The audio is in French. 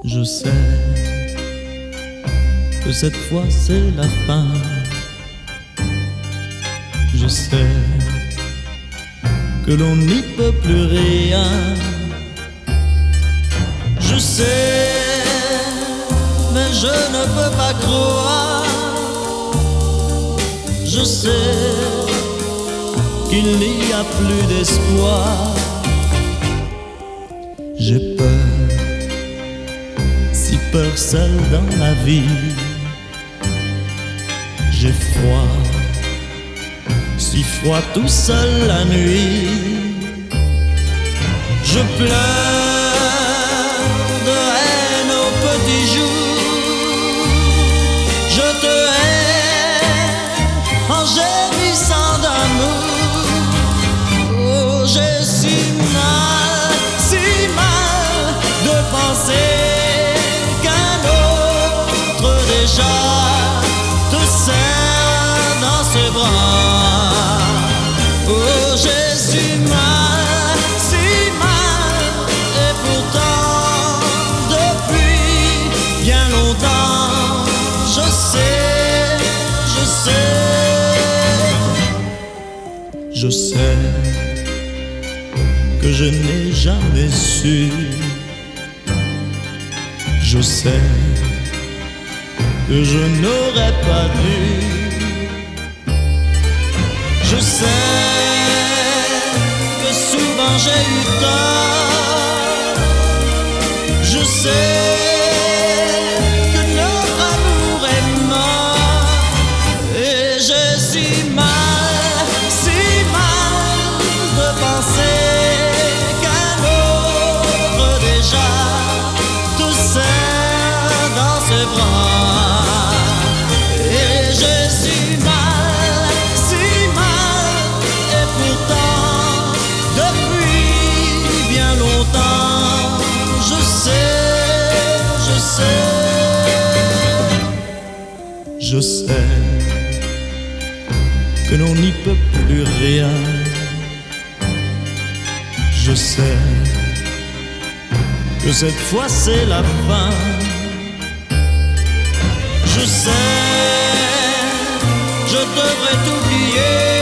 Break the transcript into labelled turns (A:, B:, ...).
A: Je sais que cette fois c'est la fin. Je sais que l'on n'y peut plus rien. Je sais, mais je ne peux pas croire. Je sais qu'il n'y a plus d'espoir. J'ai peur, si peur seule dans la vie. J'ai froid, si froid tout seul la nuit. Je pleure de haine au petit jour. Je te hais en gémissant d'amour. Oh, j'ai si mal de penser qu'un autre déjà te serre dans ses bras. Oh, j'ai si mal, et pourtant depuis bien longtemps je sais, je sais que je n'ai jamais su. Je sais que je n'aurais pas dû. Je sais que souvent j'ai eu tort. Je sais que notre amour est mort. Et j'ai si mal de penser qu'un autre déjà te serre dans ses bras. Et j'ai si mal, et pourtant depuis bien longtemps je sais que l'on n'y peut plus rien. Je sais que cette fois c'est la fin. Je sais, je devrais t'oublier.